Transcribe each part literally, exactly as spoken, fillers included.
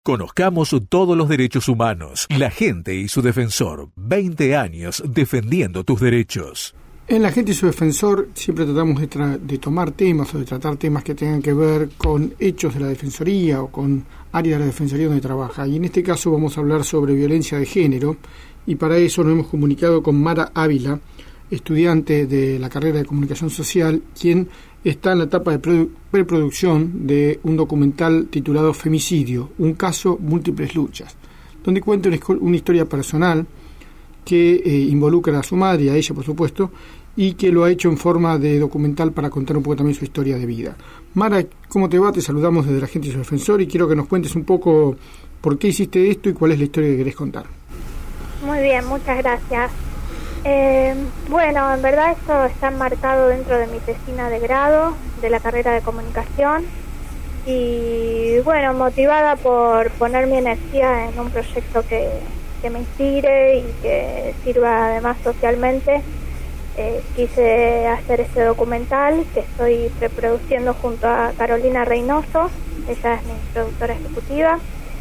Conozcamos todos los derechos humanos. La gente y su defensor. veinte años defendiendo tus derechos. En La gente y su defensor siempre tratamos de, tra- de tomar temas o de tratar temas que tengan que ver con hechos de la Defensoría o con áreas de la Defensoría donde trabaja. Y en este caso vamos a hablar sobre violencia de género y para eso nos hemos comunicado con Mara Ávila, estudiante de la carrera de Comunicación Social, quien está en la etapa de produ- preproducción de un documental titulado Femicidio, un caso, múltiples luchas, donde cuenta una, una historia personal que eh, involucra a su madre y a ella, por supuesto, y que lo ha hecho en forma de documental para contar un poco también su historia de vida. Mara, ¿cómo te va? Te saludamos desde La gente y su defensor y quiero que nos cuentes un poco por qué hiciste esto y cuál es la historia que querés contar. Muy bien, muchas gracias. Eh, bueno, en verdad esto está enmarcado dentro de mi tesina de grado de la carrera de comunicación y bueno, motivada por poner mi energía en un proyecto que, que me inspire y que sirva además socialmente, eh, quise hacer este documental que estoy preproduciendo junto a Carolina Reynoso, ella es mi productora ejecutiva.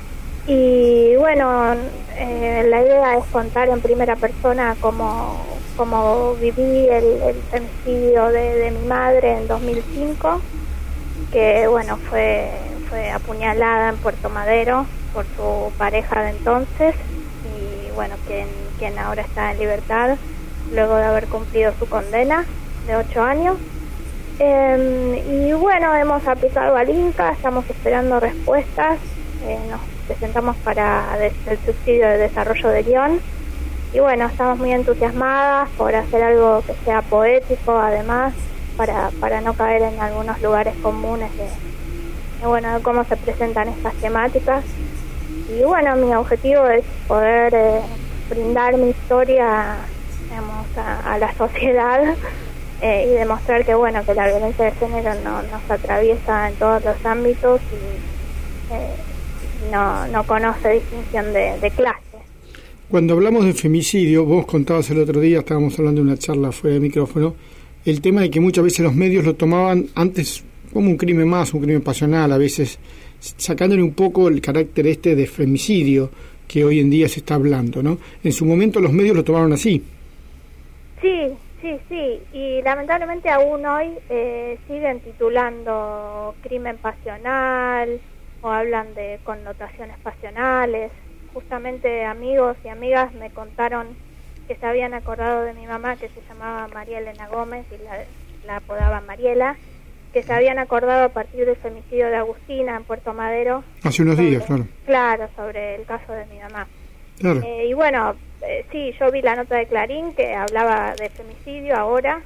Y bueno, eh, la idea es contar en primera persona cómo, cómo viví el, el femicidio de, de mi madre en dos mil cinco, que bueno, fue, fue apuñalada en Puerto Madero por su pareja de entonces y bueno, quien, quien ahora está en libertad luego de haber cumplido su condena de ocho años. Eh, y bueno, hemos aplicado al INCA, estamos esperando respuestas, eh, nos presentamos para el subsidio de desarrollo de guión y bueno, estamos muy entusiasmadas por hacer algo que sea poético además para, para no caer en algunos lugares comunes de, de, bueno, de cómo se presentan estas temáticas y bueno, mi objetivo es poder eh, brindar mi historia, digamos, a, a la sociedad eh, y demostrar que bueno, que la violencia de género no, nos atraviesa en todos los ámbitos y eh, No, no conoce distinción de, de clase. Cuando hablamos de femicidio, vos contabas el otro día, estábamos hablando de una charla fuera de micrófono, el tema de que muchas veces los medios lo tomaban antes como un crimen más, un crimen pasional, a veces sacándole un poco el carácter este de femicidio que hoy en día se está hablando, ¿no? En su momento los medios lo tomaron así. Sí, sí, sí, y lamentablemente aún hoy eh, siguen titulando crimen pasional, o hablan de connotaciones pasionales. Justamente amigos y amigas me contaron que se habían acordado de mi mamá, que se llamaba María Elena Gómez y la, la apodaban Mariela, que se habían acordado a partir del femicidio de Agustina en Puerto Madero. Hace unos sobre, días, claro. Claro, sobre el caso de mi mamá. Claro. Eh, y bueno, eh, sí, yo vi la nota de Clarín que hablaba de femicidio ahora,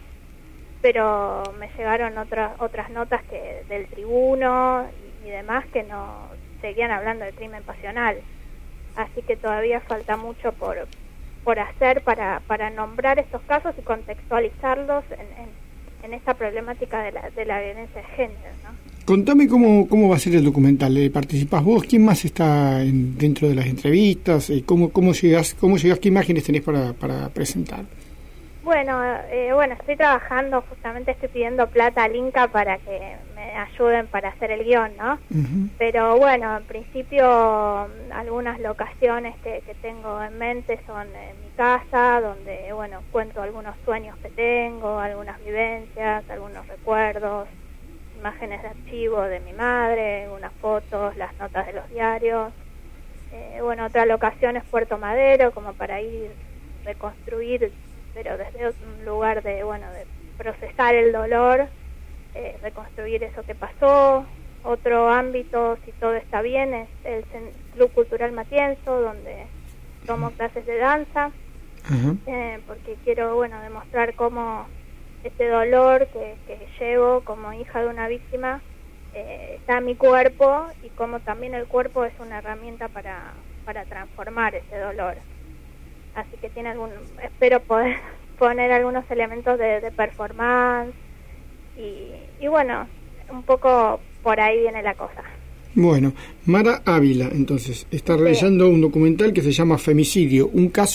pero me llegaron otras otras notas que del Tribuno y demás que no seguían hablando de crimen pasional, así que todavía falta mucho por por hacer para para nombrar estos casos y contextualizarlos en, en, en esta problemática de la de la violencia de género, ¿no? Contame cómo cómo va a ser el documental. ¿Eh, ¿Participás vos? ¿Quién más está en, dentro de las entrevistas? ¿Eh, ¿Cómo cómo llegás cómo llegás? ¿Qué imágenes tenés para para presentar? Bueno, eh, bueno, estoy trabajando, justamente estoy pidiendo plata al INCA para que me ayuden para hacer el guión, ¿no? Uh-huh. Pero bueno, en principio algunas locaciones que, que tengo en mente son en mi casa, donde, bueno, cuento algunos sueños que tengo, algunas vivencias, algunos recuerdos, imágenes de archivo de mi madre, unas fotos, las notas de los diarios. Eh, bueno, otra locación es Puerto Madero, como para ir reconstruir, pero desde un lugar de, bueno, de procesar el dolor, eh, reconstruir eso que pasó. Otro ámbito, si todo está bien, es el Club Cultural Matienzo, donde tomo clases de danza, uh-huh. eh, porque quiero, bueno, demostrar cómo este dolor que, que llevo como hija de una víctima eh, está en mi cuerpo y cómo también el cuerpo es una herramienta para, para transformar ese dolor. Así que tiene algún, espero poder poner algunos elementos de, de performance y, y bueno, un poco por ahí viene la cosa. Bueno, Mara Ávila, entonces, está realizando sí. un documental que se llama Femicidio, un caso,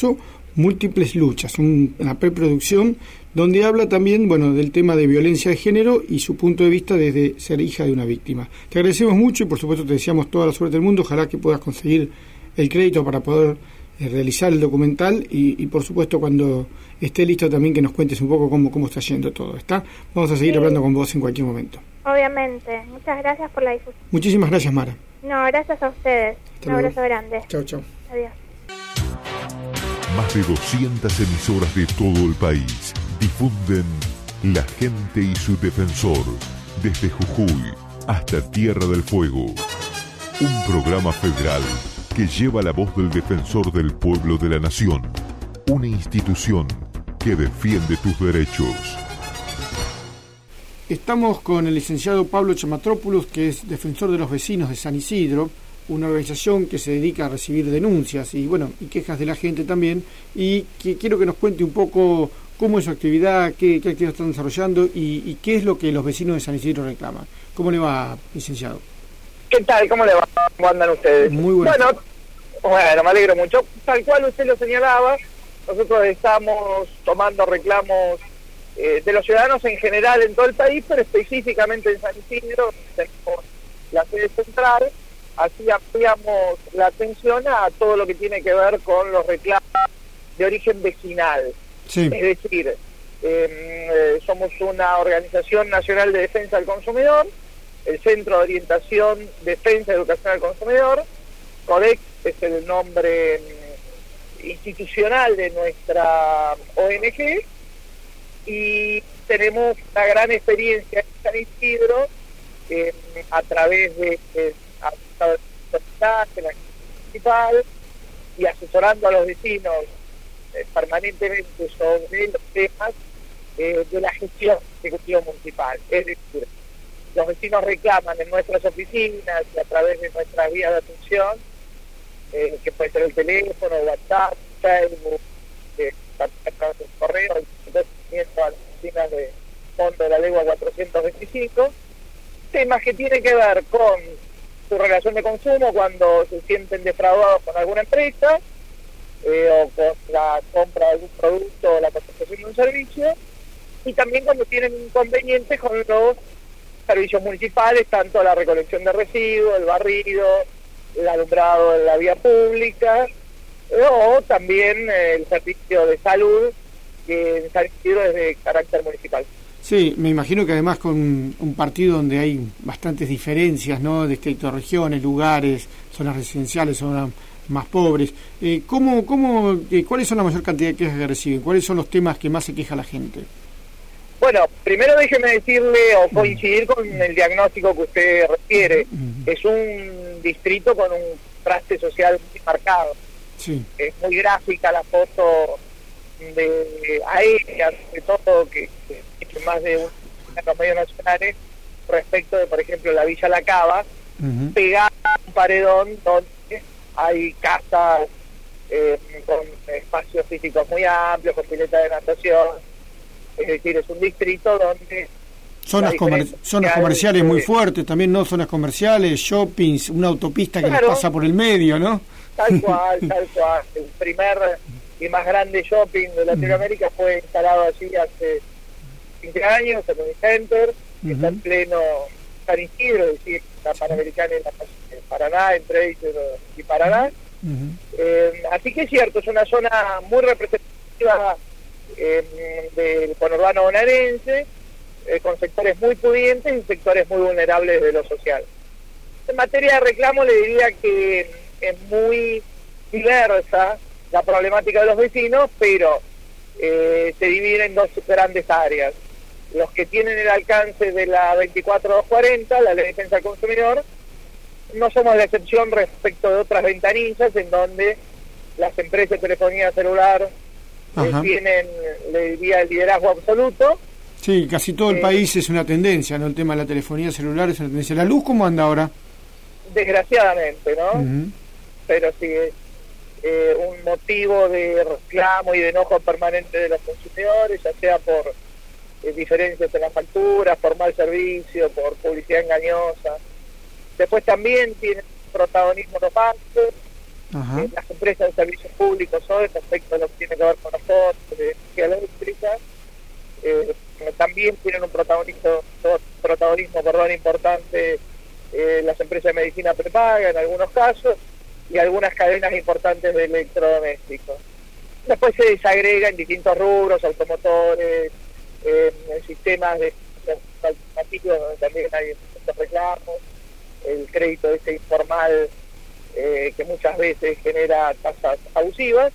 Múltiples luchas, un, una preproducción donde habla también, bueno, del tema de violencia de género y su punto de vista desde ser hija de una víctima. Te agradecemos mucho y por supuesto te deseamos toda la suerte del mundo. Ojalá que puedas conseguir el crédito para poder eh, realizar el documental y, y por supuesto cuando esté listo también que nos cuentes un poco cómo, cómo está yendo todo. ¿Está? Vamos a seguir sí. hablando con vos en cualquier momento. Obviamente. Muchas gracias por la difusión. Muchísimas gracias, Mara. No, gracias a ustedes. Hasta un luego. Abrazo grande. Chao, chao. Adiós. Más de doscientas emisoras de todo el país difunden La Gente y su Defensor, desde Jujuy hasta Tierra del Fuego. Un programa federal que lleva la voz del defensor del pueblo de la nación, una institución que defiende tus derechos. Estamos con el licenciado Pablo Chamatrópulos, que es defensor de los vecinos de San Isidro, una organización que se dedica a recibir denuncias y bueno y quejas de la gente también, y que quiero que nos cuente un poco cómo es su actividad, qué, qué actividad están desarrollando y, y qué es lo que los vecinos de San Isidro reclaman. ¿Cómo le va, licenciado? ¿Qué tal? ¿Cómo le va? ¿Cómo andan ustedes? Muy bueno. Bueno, bueno, me alegro mucho. Tal cual usted lo señalaba, nosotros estamos tomando reclamos eh, de los ciudadanos en general en todo el país, pero específicamente en San Isidro, tenemos la sede central. Así ampliamos la atención a todo lo que tiene que ver con los reclamos de origen vecinal. Sí. Es decir, eh, somos una organización nacional de defensa del consumidor, el Centro de Orientación, Defensa y Educación al Consumidor. CODEC es el nombre institucional de nuestra O N G y tenemos una gran experiencia en San Isidro eh, a través de... de de la municipal y asesorando a los vecinos eh, permanentemente sobre los temas eh, de la gestión ejecutiva municipal. Es decir, los vecinos reclaman en nuestras oficinas y a través de nuestras vías de atención, eh, que puede ser el teléfono, WhatsApp, Facebook, eh, a través del correo, el reconocimiento a las oficinas de Fondo de la Legua cuatrocientos veinticinco, temas que tienen que ver con su relación de consumo cuando se sienten defraudados con alguna empresa eh, o con la compra de algún producto o la contratación de un servicio, y también cuando tienen inconvenientes con los servicios municipales, tanto la recolección de residuos, el barrido, el alumbrado en la vía pública, eh, o también eh, el servicio de salud, que en San Isidro es de carácter municipal. Sí, me imagino que además con un partido donde hay bastantes diferencias, ¿no? Respecto a regiones, lugares, zonas residenciales, zonas más pobres. Eh, ¿cómo, cómo, eh, ¿Cuáles son la mayor cantidad de quejas que reciben? ¿Cuáles son los temas que más se queja la gente? Bueno, primero déjeme decirle o coincidir con el diagnóstico que usted refiere. Uh-huh. Es un distrito con un traste social muy marcado. Sí. Es muy gráfica la foto de aérea, de todo, que, que más de unos medios nacionales respecto de, por ejemplo, la Villa La Cava, uh-huh. pegada a un paredón donde hay casas eh, con espacios físicos muy amplios, con pileta de natación. Es decir, es un distrito donde zonas, comer zonas comerciales muy fuertes también, ¿no? Zonas comerciales, shoppings, una autopista que claro, les pasa por el medio, ¿no? Tal cual, tal cual. El primer y más grande shopping de Latinoamérica fue instalado allí hace quince años, el Unicenter, que uh-huh. está en pleno San Isidro, es decir, la Panamericana y la Paraná, entre ellos y Paraná. Uh-huh. eh, así que es cierto, es una zona muy representativa eh, del conurbano bonaerense, eh, con sectores muy pudientes y sectores muy vulnerables de lo social. En materia de reclamo le diría que es muy diversa la problemática de los vecinos, pero eh, se divide en dos grandes áreas. Los que tienen el alcance de la veinticuatro mil doscientos cuarenta, la Ley de Defensa del Consumidor, no somos la excepción respecto de otras ventanillas en donde las empresas de telefonía celular eh, tienen, le diría, el liderazgo absoluto. Sí, casi todo el eh, país es una tendencia, ¿no? El tema de la telefonía celular es una tendencia. ¿La luz cómo anda ahora? Desgraciadamente, ¿no? Uh-huh. Pero sí es eh, un motivo de reclamo y de enojo permanente de los consumidores, ya sea por eh, diferencias en las facturas, por mal servicio, por publicidad engañosa. Después también tiene protagonismo los bancos, eh, las empresas de servicios públicos hoy respecto a lo que tiene que ver con los cortes de energía eléctrica, eh, también tienen un protagonismo, protagonismo perdón, importante eh, las empresas de medicina prepaga en algunos casos y algunas cadenas importantes de electrodomésticos. Después se desagrega en distintos rubros, automotores, eh, sistemas de alternativos donde también hay muchos reclamos, el crédito ese informal eh, que muchas veces genera tasas abusivas,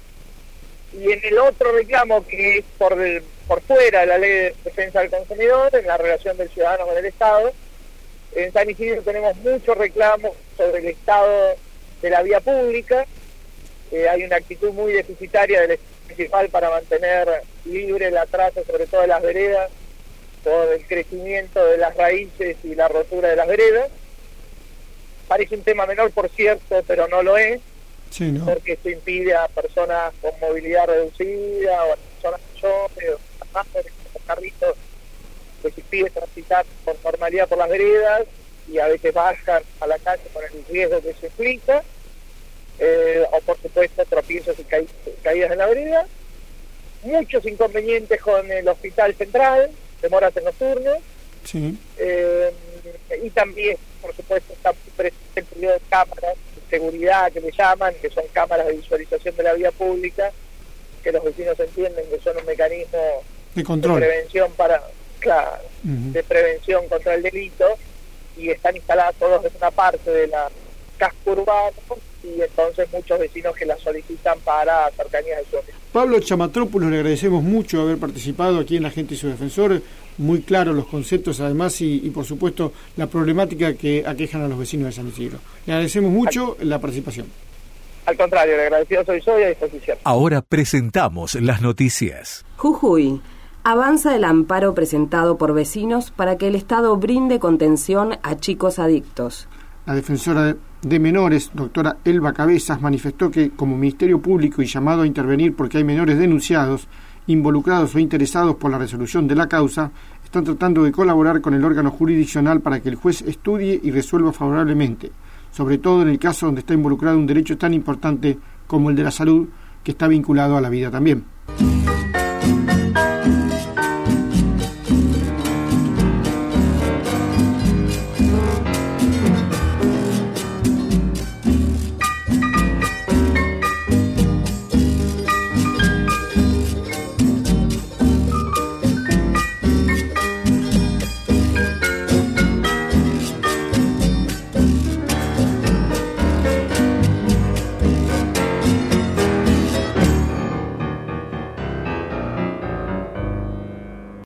y en el otro reclamo que es por, el, por fuera de la ley de defensa del consumidor, en la relación del ciudadano con el Estado, en San Isidro tenemos muchos reclamos sobre el estado de la vía pública. Eh, hay una actitud muy deficitaria del Estado municipal para mantener libre la traza, sobre todo de las veredas, por el crecimiento de las raíces y la rotura de las veredas. Parece un tema menor, por cierto, pero no lo es, sí, ¿no? Porque esto impide a personas con movilidad reducida o a personas mayores o a mayores con carritos, les impide transitar con normalidad por las veredas y a veces bajan a la calle con el riesgo que se implica. Eh, o por supuesto tropiezos y ca caídas en la vereda, muchos inconvenientes con el hospital central, demoras en los turnos, sí. eh, y también por supuesto está presente el periodo de cámaras de seguridad que le llaman, que son cámaras de visualización de la vía pública, que los vecinos entienden que son un mecanismo de control, de prevención para claro, uh-huh. de prevención contra el delito, y están instaladas todos en una parte de la casco urbano, y entonces muchos vecinos que la solicitan para cercanías de su hogar. Pablo Chamatrópulos, le agradecemos mucho haber participado aquí en La Gente y su Defensor, muy claros los conceptos además y, y por supuesto la problemática que aquejan a los vecinos de San Isidro. Le agradecemos mucho al, la participación. Al contrario, le agradecido soy soy a disposición. Ahora presentamos las noticias. Jujuy. Avanza el amparo presentado por vecinos para que el Estado brinde contención a chicos adictos. La defensora de menores, doctora Elba Cabezas, manifestó que como Ministerio Público y llamado a intervenir porque hay menores denunciados, involucrados o interesados por la resolución de la causa, están tratando de colaborar con el órgano jurisdiccional para que el juez estudie y resuelva favorablemente, sobre todo en el caso donde está involucrado un derecho tan importante como el de la salud, que está vinculado a la vida también.